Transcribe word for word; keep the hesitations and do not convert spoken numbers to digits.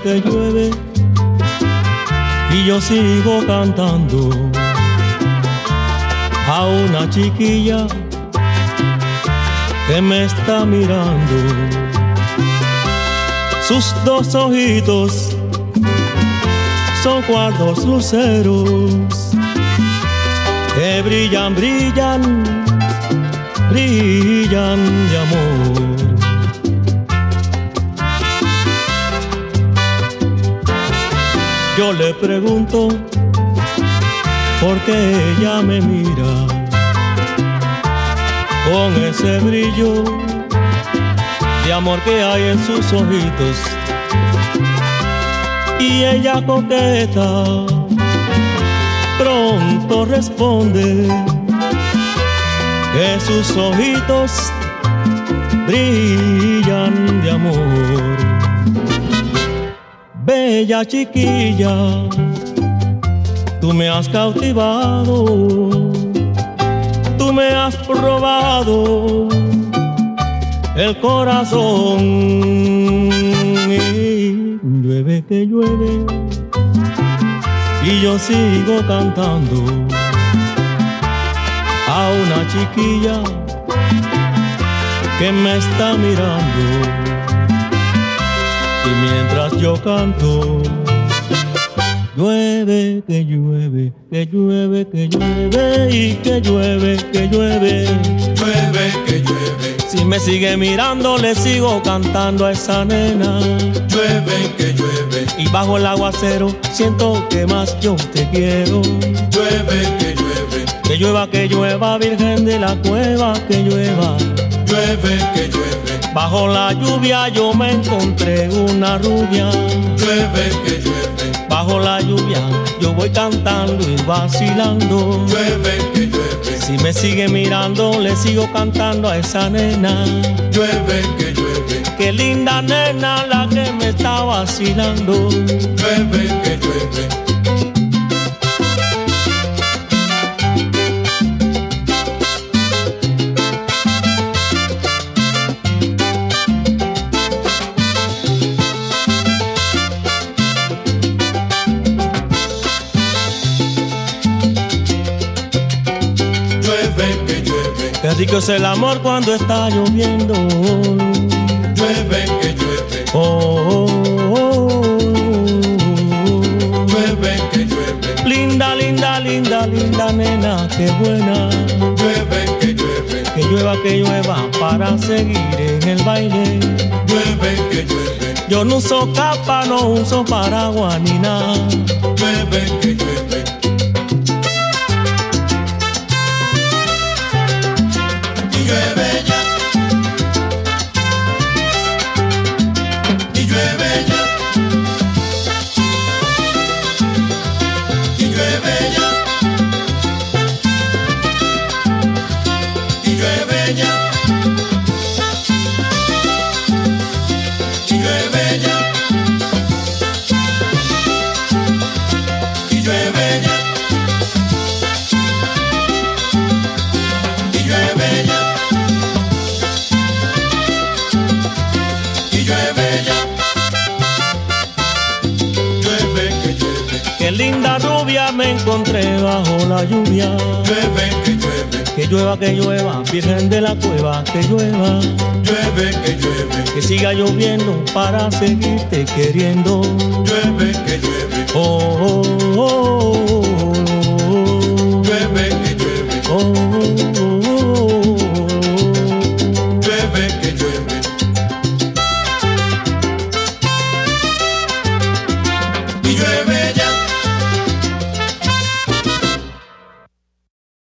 que llueve y yo sigo cantando a una chiquilla que me está mirando. Sus dos ojitos son cual dos luceros que brillan, brillan, brillan de amor. Yo le pregunto por qué ella me mira con ese brillo de amor que hay en sus ojitos. Y ella coqueta pronto responde que sus ojitos brillan de amor. Bella chiquilla, tú me has cautivado, tú me has robado el corazón. Y llueve que llueve y yo sigo cantando a una chiquilla que me está mirando. Y mientras yo canto, llueve, que llueve, que llueve, que llueve, y que llueve, que llueve, llueve, que llueve. Si me sigue mirando, le sigo cantando a esa nena. Llueve, que llueve. Y bajo el aguacero, siento que más yo te quiero. Llueve, que llueve. Que llueva, que llueva, Virgen de la Cueva, que llueva. Llueve, que llueve. Bajo la lluvia yo me encontré una rubia. Llueve, que llueve. Bajo la lluvia yo voy cantando y vacilando. Llueve, que llueve. Si me sigue mirando, le sigo cantando a esa nena. Llueve, que llueve. Qué linda nena la que me está vacilando. Llueve, que llueve. Qué rico es el amor cuando está lloviendo. Llueve, que llueve. Oh, oh, oh, oh. Llueve, que llueve. Linda, linda, linda, linda nena, qué buena. Llueve, que llueve. Que llueva, que llueva para seguir en el baile. Llueve, que llueve. Yo no uso capa, no uso paraguas ni nada. Llueve, que llueve. Llueve ya, y llueve ya, y llueve ya, y llueve ya, y llueve ya, y llueve ya, y llueve ya. Qué linda rubia me encontré bajo la lluvia. Llueve, que llueve. Que llueva, que llueva, Virgen de la Cueva, que llueva. Llueve, que llueve. Que siga lloviendo para seguirte queriendo. Llueve, que llueve. Oh, oh, oh.